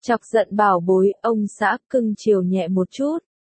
Chọc giận bảo bối, ông xã cưng chiều nhẹ một chút.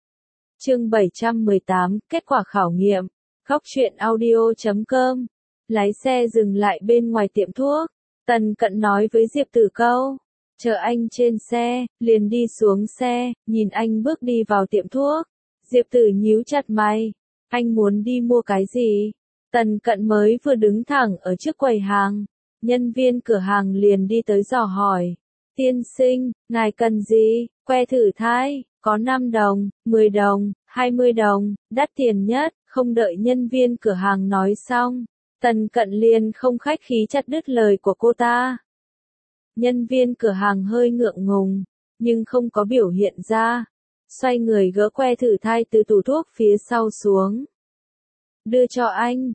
Chương 718, kết quả khảo nghiệm. Góc truyện audio.com. Lái xe dừng lại bên ngoài tiệm thuốc. Tần Cận nói với Diệp Tử câu, chờ anh trên xe, liền đi xuống xe, nhìn anh bước đi vào tiệm thuốc. Diệp Tử nhíu chặt mày, anh muốn đi mua cái gì? Tần Cận mới vừa đứng thẳng ở trước quầy hàng, nhân viên cửa hàng liền đi tới dò hỏi. Tiên sinh, ngài cần gì? Que thử thai, có 5 đồng, 10 đồng, 20 đồng, đắt tiền nhất. Không đợi nhân viên cửa hàng nói xong, Tần Cận liền không khách khí chặt đứt lời của cô ta. Nhân viên cửa hàng hơi ngượng ngùng, nhưng không có biểu hiện ra. Xoay người gỡ que thử thai từ tủ thuốc phía sau xuống. Đưa cho anh,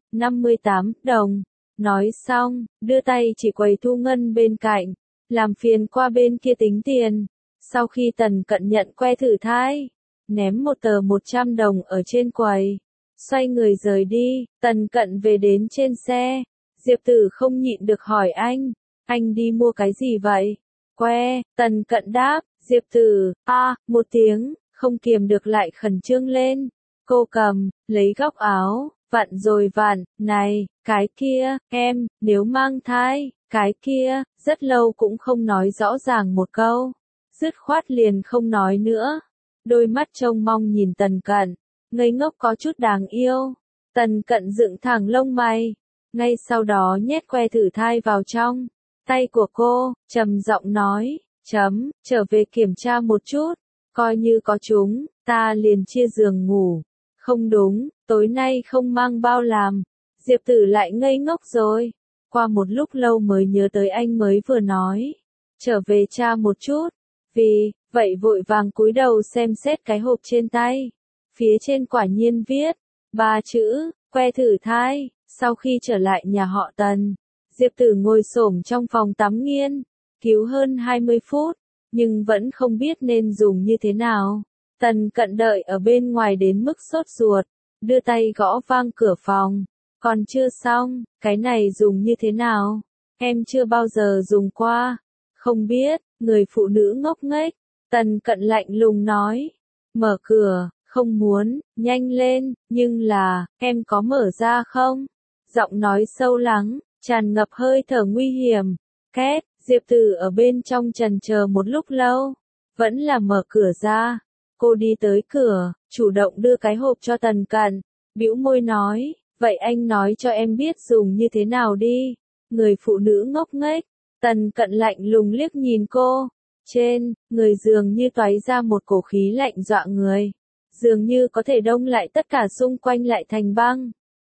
58 đồng. Nói xong, đưa tay chỉ quầy thu ngân bên cạnh, làm phiền qua bên kia tính tiền. Sau khi Tần Cận nhận que thử thai, ném một tờ 100 đồng ở trên quầy. Xoay người rời đi, Tần Cận về đến trên xe. Diệp Tử không nhịn được hỏi anh đi mua cái gì vậy? Que, Tần Cận đáp. Diệp Tử, một tiếng, không kiềm được lại khẩn trương lên. Cô cầm, lấy góc áo, vặn rồi vặn, này, cái kia, em, nếu mang thai, cái kia, rất lâu cũng không nói rõ ràng một câu. Dứt khoát liền không nói nữa. Đôi mắt trông mong nhìn Tần Cận, ngây ngốc có chút đáng yêu. Tần Cận dựng thẳng lông mày, ngay sau đó nhét que thử thai vào trong tay của cô, trầm giọng nói, trở về kiểm tra một chút, coi như có chúng, ta liền chia giường ngủ. Không đúng, tối nay không mang bao làm. Diệp Tử lại ngây ngốc rồi. Qua một lúc lâu mới nhớ tới anh mới vừa nói, trở về tra một chút. Vì vậy vội vàng cúi đầu xem xét cái hộp trên tay. Phía trên quả nhiên viết 3 chữ, que thử thai. Sau khi trở lại nhà họ Tần, Diệp Tử ngồi xổm trong phòng tắm nghiên cứu hơn 20 phút, nhưng vẫn không biết nên dùng như thế nào. Tần Cận đợi ở bên ngoài đến mức sốt ruột, đưa tay gõ vang cửa phòng. Còn chưa xong, cái này dùng như thế nào? Em chưa bao giờ dùng qua. Không biết, người phụ nữ ngốc nghếch. Tần Cận lạnh lùng nói. Mở cửa, không muốn, nhanh lên, nhưng là, em có mở ra không? Giọng nói sâu lắng, tràn ngập hơi thở nguy hiểm. Két, Diệp Tử ở bên trong chần chờ một lúc lâu, vẫn là mở cửa ra. Cô đi tới cửa, chủ động đưa cái hộp cho Tần Cận, bĩu môi nói, vậy anh nói cho em biết dùng như thế nào đi. Người phụ nữ ngốc nghếch. Tần Cận lạnh lùng liếc nhìn cô. Trên người dường như toái ra một cổ khí lạnh dọa người, dường như có thể đông lại tất cả xung quanh lại thành băng.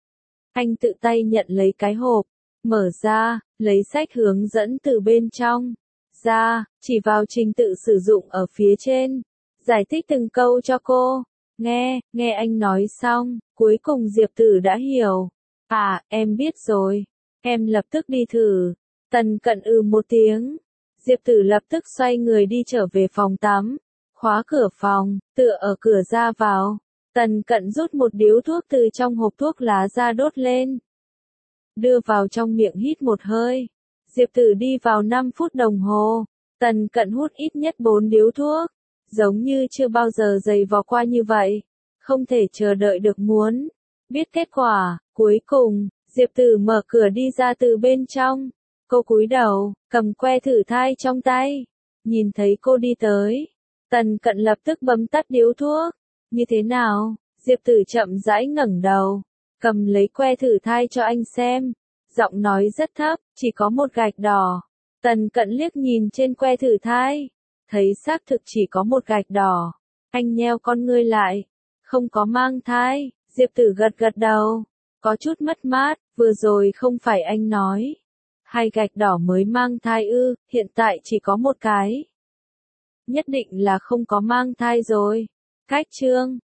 Anh tự tay nhận lấy cái hộp, mở ra, lấy sách hướng dẫn từ bên trong ra, chỉ vào trình tự sử dụng ở phía trên, giải thích từng câu cho cô. Nghe anh nói xong, cuối cùng Diệp Tử đã hiểu. Em biết rồi, em lập tức đi thử. Tần Cận một tiếng. Diệp Tử lập tức xoay người đi trở về phòng tắm, khóa cửa phòng, tựa ở cửa ra vào. Tần Cận rút một điếu thuốc từ trong hộp thuốc lá ra đốt lên, đưa vào trong miệng hít một hơi. Diệp Tử đi vào 5 phút đồng hồ. Tần Cận hút ít nhất 4 điếu thuốc, giống như chưa bao giờ dày vò qua như vậy. Không thể chờ đợi được muốn biết kết quả. Cuối cùng, Diệp Tử mở cửa đi ra từ bên trong. Cô cúi đầu, cầm que thử thai trong tay. Nhìn thấy cô đi tới, Tần Cận lập tức bấm tắt điếu thuốc. Như thế nào? Diệp Tử chậm rãi ngẩng đầu, cầm lấy que thử thai cho anh xem. Giọng nói rất thấp, chỉ có một gạch đỏ. Tần Cận liếc nhìn trên que thử thai, thấy xác thực chỉ có một gạch đỏ. Anh nheo con ngươi lại. Không có mang thai. Diệp Tử gật gật đầu, có chút mất mát. Vừa rồi không phải anh nói 2 gạch đỏ mới mang thai ư? Hiện tại chỉ có một cái. Nhất định là không có mang thai rồi. Cách chương